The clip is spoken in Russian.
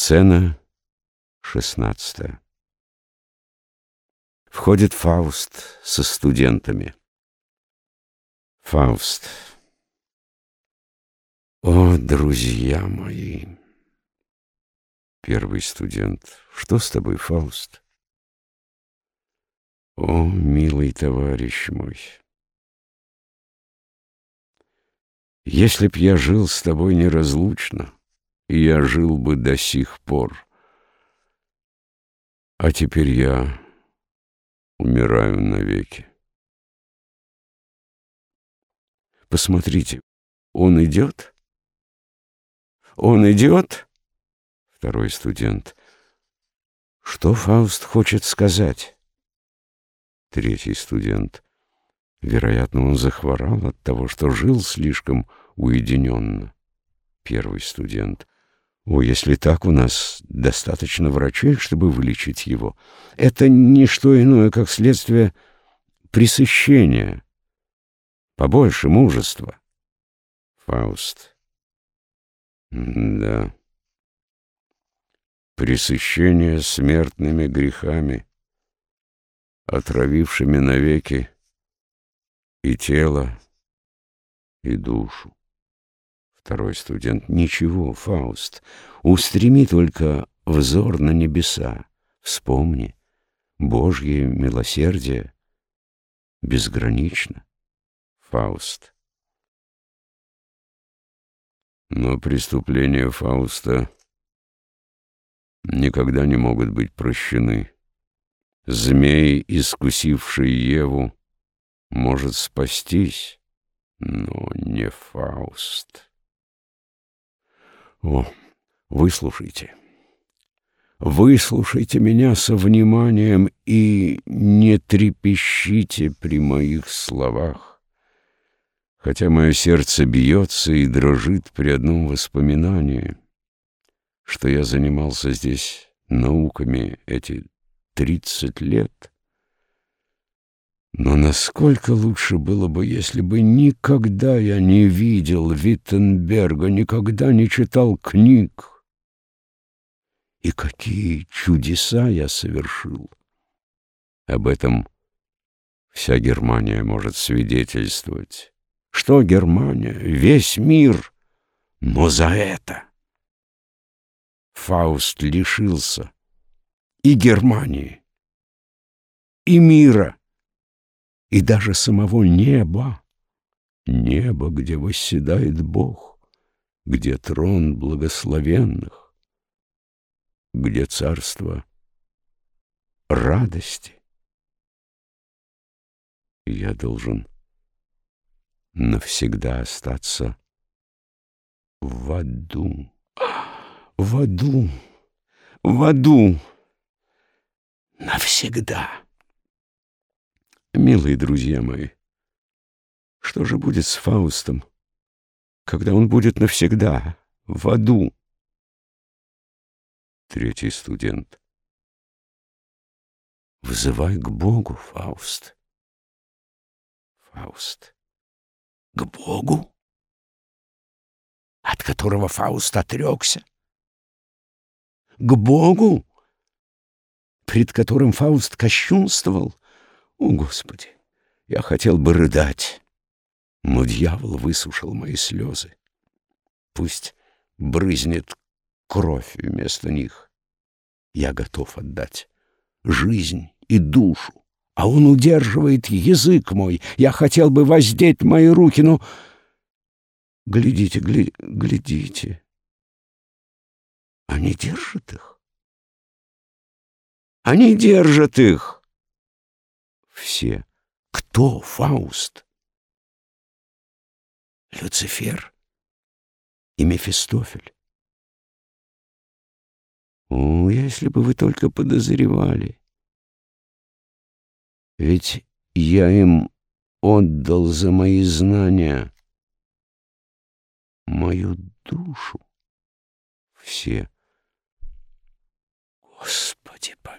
Сцена 16. Входит Фауст со студентами. Фауст. О, друзья мои! Первый студент. Что с тобой, Фауст? О, милый товарищ мой! Если б я жил с тобой неразлучно, и я жил бы до сих пор, а теперь я умираю навеки. Посмотрите, он идет? Он идет? Второй студент. Что Фауст хочет сказать? Третий студент. Вероятно, он захворал от того, что жил слишком уединенно. Первый студент. О, если так, у нас достаточно врачей, чтобы вылечить его. Это не что иное, как следствие пресыщения. Побольше мужества. Фауст. Да. Пресыщение смертными грехами, отравившими навеки и тело, и душу. Второй студент. Ничего, Фауст, устреми только взор на небеса. Вспомни, Божье милосердие безгранично. Фауст. Но преступления Фауста никогда не могут быть прощены. Змей, искусивший Еву, может спастись, но не Фауст. О, выслушайте меня со вниманием и не трепещите при моих словах, хотя мое сердце бьется и дрожит при одном воспоминании, что я занимался здесь науками эти 30 лет. Но насколько лучше было бы, если бы никогда я не видел Виттенберга, никогда не читал книг. И какие чудеса я совершил! Об этом вся Германия может свидетельствовать. Что Германия? Весь мир! Но за это Фауст лишился и Германии, и мира, и даже самого неба. Небо, где восседает Бог, где трон благословенных, где царство радости. И я должен навсегда остаться в аду. В аду, в аду. Навсегда. Милые друзья мои, что же будет с Фаустом, когда он будет навсегда в аду? Третий студент. Взывай к Богу, Фауст. Фауст. К Богу, от которого Фауст отрекся? К Богу, пред которым Фауст кощунствовал? О, Господи, я хотел бы рыдать, но дьявол высушил мои слезы. Пусть брызнет кровь вместо них. Я готов отдать жизнь и душу, а он удерживает язык мой. Я хотел бы воздеть мои руки, но... Глядите, глядите. Они держат их. Они держат их. Все. Кто Фауст? Люцифер и Мефистофель. О, если бы вы только подозревали. Ведь я им отдал за мои знания мою душу. Все. Господи, помилуй.